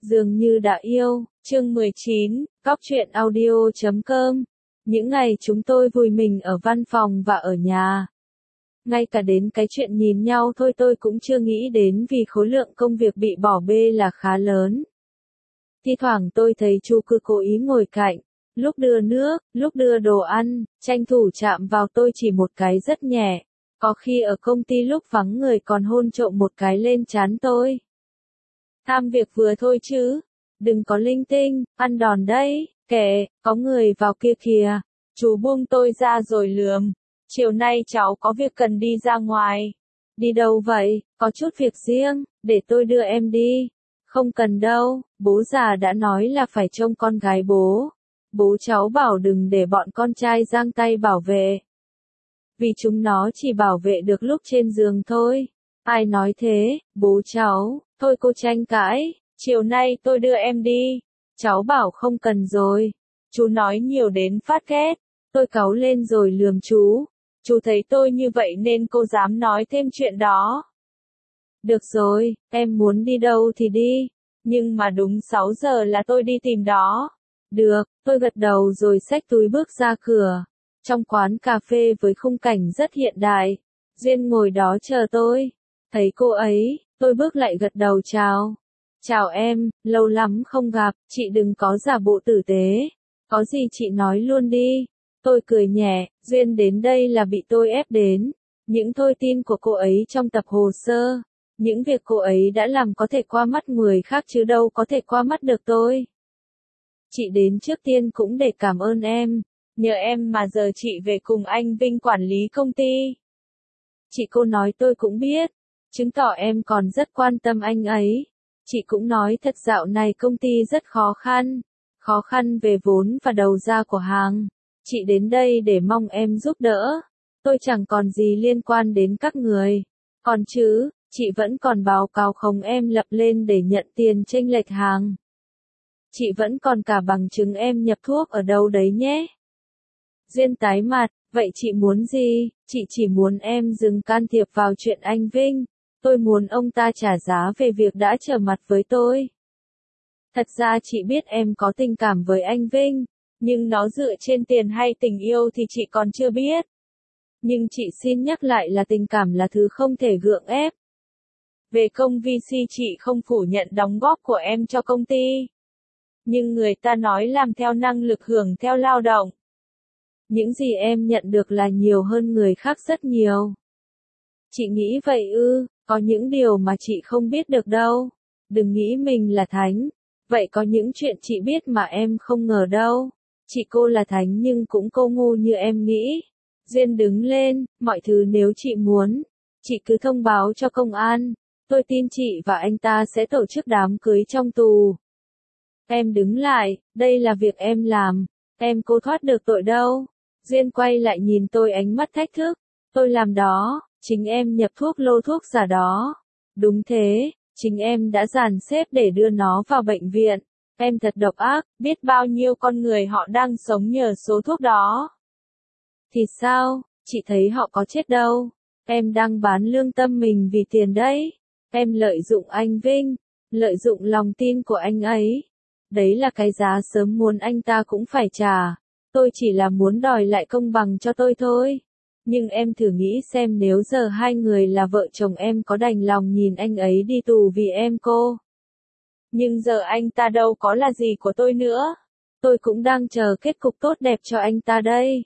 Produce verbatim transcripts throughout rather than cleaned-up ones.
Dường như đã yêu, chương mười chín, Cóc truyện audio chấm com. Những ngày chúng tôi vùi mình ở văn phòng và ở nhà. Ngay cả đến cái chuyện nhìn nhau thôi tôi cũng chưa nghĩ đến vì khối lượng công việc bị bỏ bê là khá lớn. Thi thoảng tôi thấy chú cứ cố ý ngồi cạnh, lúc đưa nước, lúc đưa đồ ăn, tranh thủ chạm vào tôi chỉ một cái rất nhẹ. Có khi ở công ty lúc vắng người còn hôn trộm một cái lên trán tôi. Tham việc vừa thôi chứ, đừng có linh tinh, ăn đòn đấy, kệ, có người vào kia kìa. Chú buông tôi ra rồi lườm. Chiều nay cháu có việc cần đi ra ngoài. Đi đâu vậy? Có chút việc riêng, để tôi đưa em đi. Không cần đâu, bố già đã nói là phải trông con gái bố. Bố cháu bảo đừng để bọn con trai giang tay bảo vệ. Vì chúng nó chỉ bảo vệ được lúc trên giường thôi. Ai nói thế, bố cháu, thôi cô tranh cãi, chiều nay tôi đưa em đi. Cháu bảo không cần rồi. Chú nói nhiều đến phát ghét. Tôi cáu lên rồi lườm chú. Chú thấy tôi như vậy nên cô dám nói thêm chuyện đó. Được rồi, em muốn đi đâu thì đi. Nhưng mà đúng sáu giờ là tôi đi tìm đó. Được, tôi gật đầu rồi xách túi bước ra cửa. Trong quán cà phê với khung cảnh rất hiện đại. Duyên ngồi đó chờ tôi. Thấy cô ấy, tôi bước lại gật đầu chào. Chào em, lâu lắm không gặp, chị đừng có giả bộ tử tế. Có gì chị nói luôn đi. Tôi cười nhẹ, Duyên đến đây là bị tôi ép đến. Những thông tin của cô ấy trong tập hồ sơ, những việc cô ấy đã làm có thể qua mắt người khác chứ đâu có thể qua mắt được tôi. Chị đến trước tiên cũng để cảm ơn em. Nhờ em mà giờ chị về cùng anh Vinh quản lý công ty. Chị cô nói tôi cũng biết, chứng tỏ em còn rất quan tâm anh ấy. Chị cũng nói thật dạo này công ty rất khó khăn, khó khăn về vốn và đầu ra của hàng. Chị đến đây để mong em giúp đỡ. Tôi chẳng còn gì liên quan đến các người. Còn chứ, chị vẫn còn báo cáo khống em lập lên để nhận tiền chênh lệch hàng. Chị vẫn còn cả bằng chứng em nhập thuốc ở đâu đấy nhé. Duyên tái mặt, vậy chị muốn gì? Chị chỉ muốn em dừng can thiệp vào chuyện anh Vinh. Tôi muốn ông ta trả giá về việc đã trở mặt với tôi. Thật ra chị biết em có tình cảm với anh Vinh, nhưng nó dựa trên tiền hay tình yêu thì chị còn chưa biết. Nhưng chị xin nhắc lại là tình cảm là thứ không thể gượng ép. Về công vê xê chị không phủ nhận đóng góp của em cho công ty. Nhưng người ta nói làm theo năng lực hưởng theo lao động. Những gì em nhận được là nhiều hơn người khác rất nhiều. Chị nghĩ vậy ư, có những điều mà chị không biết được đâu. Đừng nghĩ mình là thánh. Vậy có những chuyện chị biết mà em không ngờ đâu. Chị cô là thánh nhưng cũng cô ngu như em nghĩ. Duyên đứng lên, mọi thứ nếu chị muốn, chị cứ thông báo cho công an. Tôi tin chị và anh ta sẽ tổ chức đám cưới trong tù. Em đứng lại, đây là việc em làm. Em cô thoát được tội đâu. Duyên quay lại nhìn tôi ánh mắt thách thức. Tôi làm đó, chính em nhập thuốc lô thuốc giả đó. Đúng thế, chính em đã dàn xếp để đưa nó vào bệnh viện. Em thật độc ác, biết bao nhiêu con người họ đang sống nhờ số thuốc đó. Thì sao, chị thấy họ có chết đâu. Em đang bán lương tâm mình vì tiền đấy. Em lợi dụng anh Vinh, lợi dụng lòng tin của anh ấy. Đấy là cái giá sớm muốn anh ta cũng phải trả. Tôi chỉ là muốn đòi lại công bằng cho tôi thôi. Nhưng em thử nghĩ xem nếu giờ hai người là vợ chồng em có đành lòng nhìn anh ấy đi tù vì em cô. Nhưng giờ anh ta đâu có là gì của tôi nữa. Tôi cũng đang chờ kết cục tốt đẹp cho anh ta đây.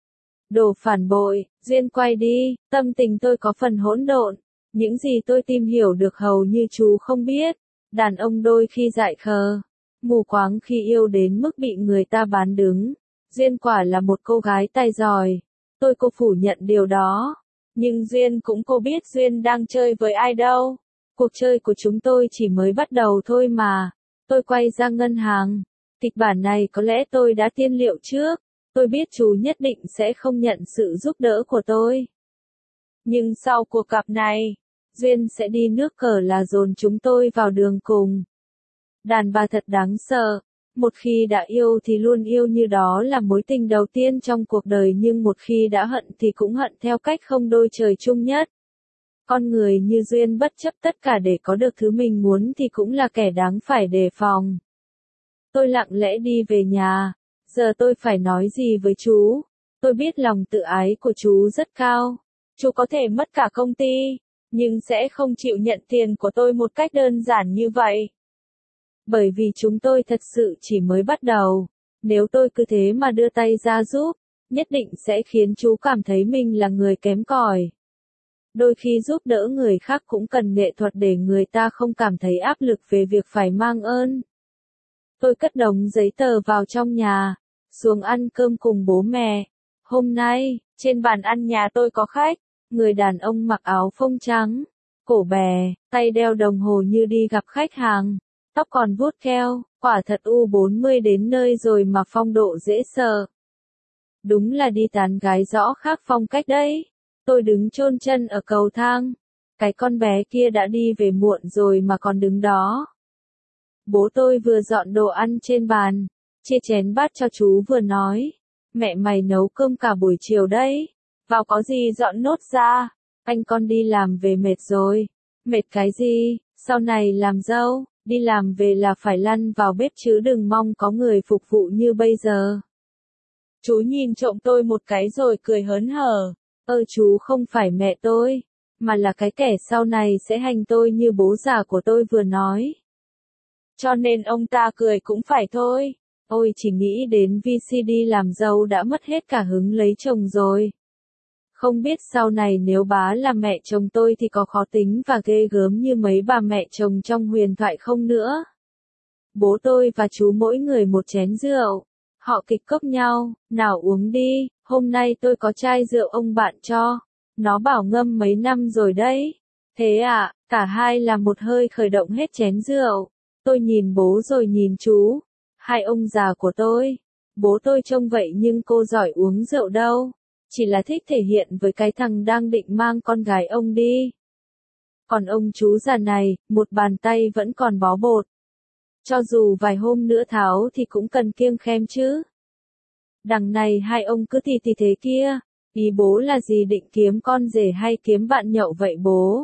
Đồ phản bội, Duyên quay đi, tâm tình tôi có phần hỗn độn. Những gì tôi tìm hiểu được hầu như chú không biết. Đàn ông đôi khi dại khờ, mù quáng khi yêu đến mức bị người ta bán đứng. Duyên quả là một cô gái tài giỏi. Tôi cô phủ nhận điều đó. Nhưng Duyên cũng cô biết Duyên đang chơi với ai đâu. Cuộc chơi của chúng tôi chỉ mới bắt đầu thôi mà. Tôi quay ra ngân hàng. Kịch bản này có lẽ tôi đã tiên liệu trước. Tôi biết chú nhất định sẽ không nhận sự giúp đỡ của tôi. Nhưng sau cuộc gặp này, Duyên sẽ đi nước cờ là dồn chúng tôi vào đường cùng. Đàn bà thật đáng sợ. Một khi đã yêu thì luôn yêu như đó là mối tình đầu tiên trong cuộc đời nhưng một khi đã hận thì cũng hận theo cách không đôi trời chung nhất. Con người như Duyên bất chấp tất cả để có được thứ mình muốn thì cũng là kẻ đáng phải đề phòng. Tôi lặng lẽ đi về nhà. Giờ tôi phải nói gì với chú? Tôi biết lòng tự ái của chú rất cao. Chú có thể mất cả công ty, nhưng sẽ không chịu nhận tiền của tôi một cách đơn giản như vậy. Bởi vì chúng tôi thật sự chỉ mới bắt đầu. Nếu tôi cứ thế mà đưa tay ra giúp, nhất định sẽ khiến chú cảm thấy mình là người kém cỏi. Đôi khi giúp đỡ người khác cũng cần nghệ thuật để người ta không cảm thấy áp lực về việc phải mang ơn. Tôi cất đống giấy tờ vào trong nhà, xuống ăn cơm cùng bố mẹ. Hôm nay, trên bàn ăn nhà tôi có khách, người đàn ông mặc áo phông trắng, cổ bè, tay đeo đồng hồ như đi gặp khách hàng, tóc còn vuốt keo, quả thật u bốn mươi đến nơi rồi mà phong độ dễ sợ. Đúng là đi tán gái rõ khác phong cách đấy. Tôi đứng chôn chân ở cầu thang. Cái con bé kia đã đi về muộn rồi mà còn đứng đó. Bố tôi vừa dọn đồ ăn trên bàn, chia chén bát cho chú vừa nói. Mẹ mày nấu cơm cả buổi chiều đấy. Vào có gì dọn nốt ra. Anh con đi làm về mệt rồi. Mệt cái gì, sau này làm dâu, đi làm về là phải lăn vào bếp chứ đừng mong có người phục vụ như bây giờ. Chú nhìn trộm tôi một cái rồi cười hớn hở. Ơ chú không phải mẹ tôi, mà là cái kẻ sau này sẽ hành tôi như bố già của tôi vừa nói. Cho nên ông ta cười cũng phải thôi. Ôi chỉ nghĩ đến vê xê đê làm dâu đã mất hết cả hứng lấy chồng rồi. Không biết sau này nếu bá là mẹ chồng tôi thì có khó tính và ghê gớm như mấy bà mẹ chồng trong huyền thoại không nữa. Bố tôi và chú mỗi người một chén rượu. Họ kịch cốc nhau, nào uống đi, hôm nay tôi có chai rượu ông bạn cho. Nó bảo ngâm mấy năm rồi đấy. Thế à, cả hai là một hơi khởi động hết chén rượu. Tôi nhìn bố rồi nhìn chú. Hai ông già của tôi. Bố tôi trông vậy nhưng cô giỏi uống rượu đâu. Chỉ là thích thể hiện với cái thằng đang định mang con gái ông đi. Còn ông chú già này, một bàn tay vẫn còn bó bột. Cho dù vài hôm nữa tháo thì cũng cần kiêng khem chứ. Đằng này hai ông cứ thì thì thế kia. Ý bố là gì, định kiếm con rể hay kiếm bạn nhậu vậy bố?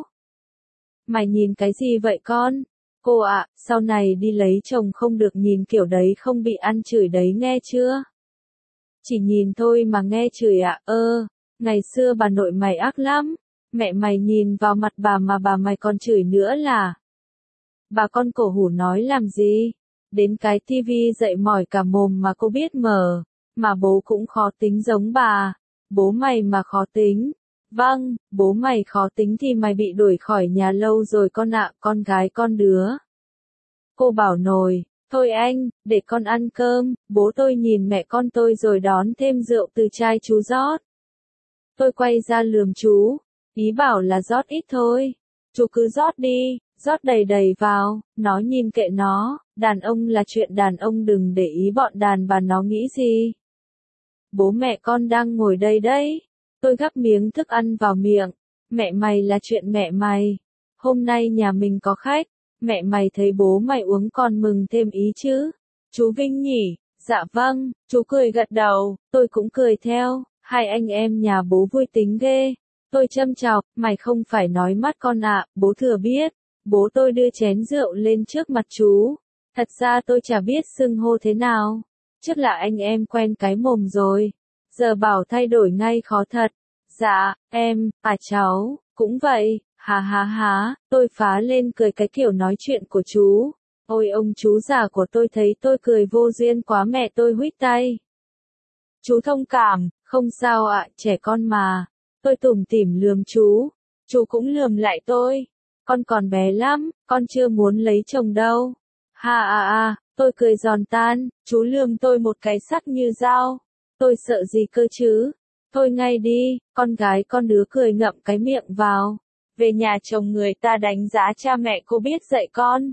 Mày nhìn cái gì vậy con? Cô ạ, à, sau này đi lấy chồng không được nhìn kiểu đấy, không bị ăn chửi đấy nghe chưa? Chỉ nhìn thôi mà nghe chửi ạ. À? Ơ, ngày xưa bà nội mày ác lắm. Mẹ mày nhìn vào mặt bà mà bà mày còn chửi nữa là. Bà con cổ hủ nói làm gì? Đến cái tivi dậy mỏi cả mồm mà cô biết mở. Mà bố cũng khó tính giống bà. Bố mày mà khó tính. Vâng, bố mày khó tính thì mày bị đuổi khỏi nhà lâu rồi con ạ, con gái con đứa. Cô bảo nồi, thôi anh, để con ăn cơm. Bố tôi nhìn mẹ con tôi rồi đón thêm rượu từ chai chú rót. Tôi quay ra lườm chú. Ý bảo là rót ít thôi. Chú cứ rót đi. Rót đầy đầy vào, nó nhìn kệ nó, đàn ông là chuyện đàn ông, đừng để ý bọn đàn bà nó nghĩ gì. Bố mẹ con đang ngồi đây đấy. Tôi gắp miếng thức ăn vào miệng. Mẹ mày là chuyện mẹ mày. Hôm nay nhà mình có khách. Mẹ mày thấy bố mày uống còn mừng thêm ý chứ. Chú Vinh nhỉ? Dạ vâng. Chú cười gật đầu, tôi cũng cười theo. Hai anh em nhà bố vui tính ghê. Tôi châm chọc, mày không phải nói mắt con ạ, bố thừa biết. Bố tôi đưa chén rượu lên trước mặt chú. Thật ra tôi chả biết xưng hô thế nào. Trước là anh em quen cái mồm rồi. Giờ bảo thay đổi ngay khó thật. Dạ, em, à cháu, cũng vậy, hà hà hà, tôi phá lên cười cái kiểu nói chuyện của chú. Ôi ông chú già của tôi thấy tôi cười vô duyên quá mẹ tôi huých tay. Chú thông cảm, không sao ạ, trẻ con mà. Tôi tủm tỉm lườm chú. Chú cũng lườm lại tôi. Con còn bé lắm, con chưa muốn lấy chồng đâu. Ha à à, tôi cười giòn tan, chú lườm tôi một cái sắc như dao. Tôi sợ gì cơ chứ? Thôi ngay đi, con gái con đứa cười ngậm cái miệng vào. Về nhà chồng người ta đánh giá cha mẹ cô biết dạy con.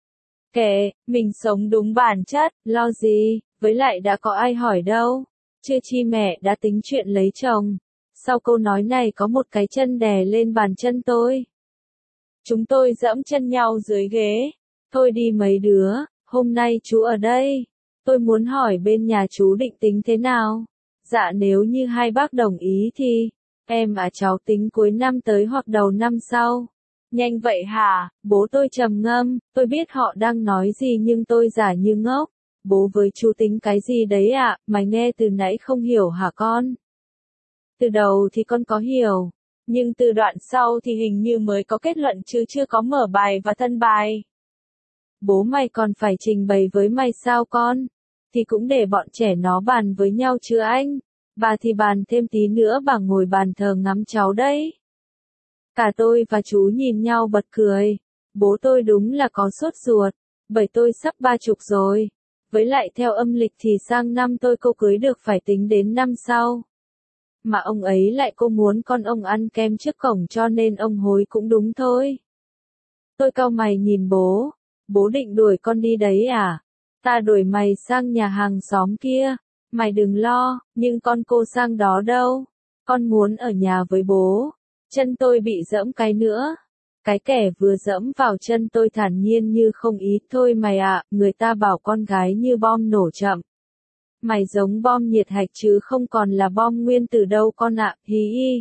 Kệ, mình sống đúng bản chất, lo gì, với lại đã có ai hỏi đâu. Chưa chi mẹ đã tính chuyện lấy chồng. Sau câu nói này có một cái chân đè lên bàn chân tôi. Chúng tôi dẫm chân nhau dưới ghế. Thôi đi mấy đứa, hôm nay chú ở đây. Tôi muốn hỏi bên nhà chú định tính thế nào. Dạ nếu như hai bác đồng ý thì, Em à, cháu tính cuối năm tới hoặc đầu năm sau. Nhanh vậy hả? Bố tôi trầm ngâm, tôi biết họ đang nói gì nhưng tôi giả như ngốc. Bố với chú tính cái gì đấy ạ, à? Mày nghe từ nãy không hiểu hả con? Từ đầu thì con có hiểu, nhưng từ đoạn sau thì hình như mới có kết luận chứ chưa có mở bài và thân bài. Bố mày còn phải trình bày với mày sao con? Thì cũng để bọn trẻ nó bàn với nhau chứ anh. Bà thì bàn thêm tí nữa, bà ngồi bàn thờ ngắm cháu đấy. Cả tôi và chú nhìn nhau bật cười. Bố tôi đúng là có sốt ruột, bởi tôi sắp ba chục rồi. Với lại theo âm lịch thì sang năm tôi cô cưới được phải tính đến năm sau. Mà ông ấy lại cô muốn con ông ăn kem trước cổng cho nên ông hối cũng đúng thôi. Tôi cau mày nhìn bố. Bố định đuổi con đi đấy à? Ta đuổi mày sang nhà hàng xóm kia. Mày đừng lo, nhưng con cô sang đó đâu. Con muốn ở nhà với bố. Chân tôi bị giẫm cái nữa. Cái kẻ vừa giẫm vào chân tôi thản nhiên như không ý. Thôi mày ạ, người ta bảo con gái như bom nổ chậm. Mày giống bom nhiệt hạch chứ không còn là bom nguyên tử đâu con ạ, hí hí.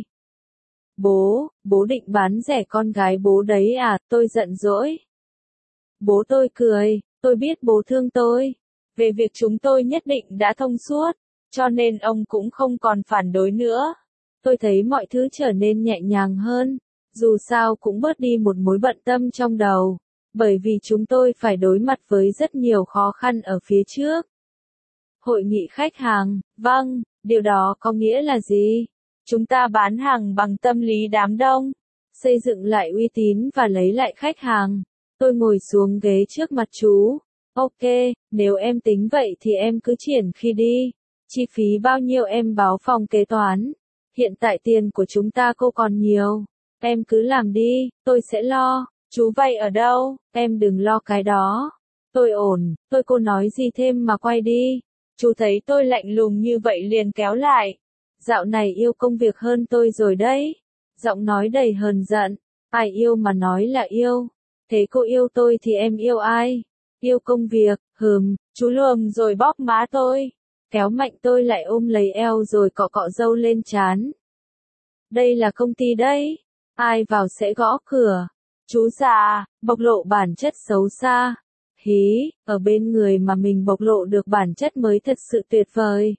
Bố, bố định bán rẻ con gái bố đấy à, tôi giận dỗi. Bố tôi cười, tôi biết bố thương tôi. Về việc chúng tôi nhất định đã thông suốt, cho nên ông cũng không còn phản đối nữa. Tôi thấy mọi thứ trở nên nhẹ nhàng hơn, dù sao cũng bớt đi một mối bận tâm trong đầu, bởi vì chúng tôi phải đối mặt với rất nhiều khó khăn ở phía trước. Hội nghị khách hàng, vâng, điều đó có nghĩa là gì? Chúng ta bán hàng bằng tâm lý đám đông, xây dựng lại uy tín và lấy lại khách hàng. Tôi ngồi xuống ghế trước mặt chú. Ok, nếu em tính vậy thì em cứ triển khi đi. Chi phí bao nhiêu em báo phòng kế toán. Hiện tại tiền của chúng ta cô còn nhiều. Em cứ làm đi, tôi sẽ lo. Chú vay ở đâu? Em đừng lo cái đó. Tôi ổn, tôi cô nói gì thêm mà quay đi. Chú thấy tôi lạnh lùng như vậy liền kéo lại. Dạo này yêu công việc hơn tôi rồi đấy. Giọng nói đầy hờn giận. Ai yêu mà nói là yêu. Thế cô yêu tôi thì em yêu ai? Yêu công việc, hừm, chú lườm rồi bóp má tôi. Kéo mạnh tôi lại ôm lấy eo rồi cọ cọ râu lên trán. Đây là công ty đấy. Ai vào sẽ gõ cửa. Chú già, bộc lộ bản chất xấu xa. Hí, ở bên người mà mình bộc lộ được bản chất mới thật sự tuyệt vời.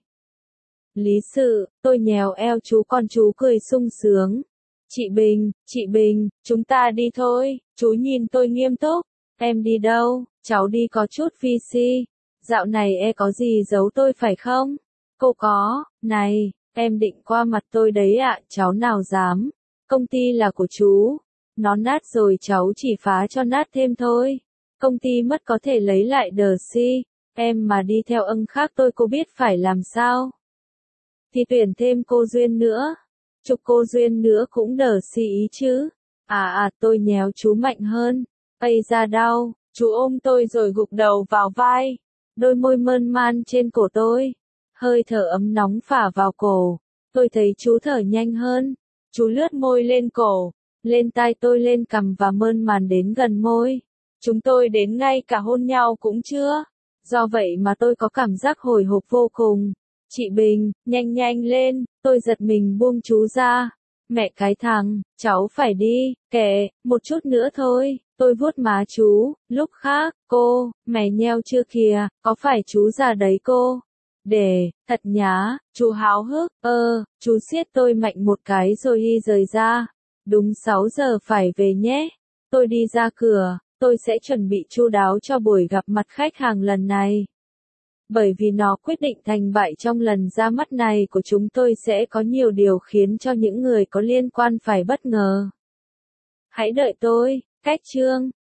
Lý sự, tôi nhèo eo chú con chú cười sung sướng. Chị Bình, chị Bình, chúng ta đi thôi. Chú nhìn tôi nghiêm túc. Em đi đâu? Cháu đi có chút vi si. Dạo này e có gì giấu tôi phải không? Cô có, này, em định qua mặt tôi đấy ạ, cháu nào dám. Công ty là của chú. Nó nát rồi cháu chỉ phá cho nát thêm thôi. Công ty mất có thể lấy lại đờ si. Em mà đi theo ông khác tôi cô biết phải làm sao. Thì tuyển thêm cô Duyên nữa. Chục cô Duyên nữa cũng đờ si ý chứ. À à, tôi nhéo chú mạnh hơn. Ây da đau, chú ôm tôi rồi gục đầu vào vai. Đôi môi mơn man trên cổ tôi. Hơi thở ấm nóng phả vào cổ. Tôi thấy chú thở nhanh hơn. Chú lướt môi lên cổ, lên tai tôi, lên cằm và mơn màn đến gần môi. Chúng tôi đến ngay cả hôn nhau cũng chưa. Do vậy mà tôi có cảm giác hồi hộp vô cùng. Chị Bình, nhanh nhanh lên, tôi giật mình buông chú ra. Mẹ cái thằng, cháu phải đi, kệ, một chút nữa thôi. Tôi vuốt má chú, lúc khác, cô, mày nheo chưa kìa, có phải chú già đấy cô? Để, thật nhá, chú háo hức, ơ, chú siết tôi mạnh một cái rồi đi rời ra. Đúng sáu giờ phải về nhé. Tôi đi ra cửa, tôi sẽ chuẩn bị chu đáo cho buổi gặp mặt khách hàng lần này. Bởi vì nó quyết định thành bại trong lần ra mắt này của chúng tôi sẽ có nhiều điều khiến cho những người có liên quan phải bất ngờ. Hãy đợi tôi, cách chương.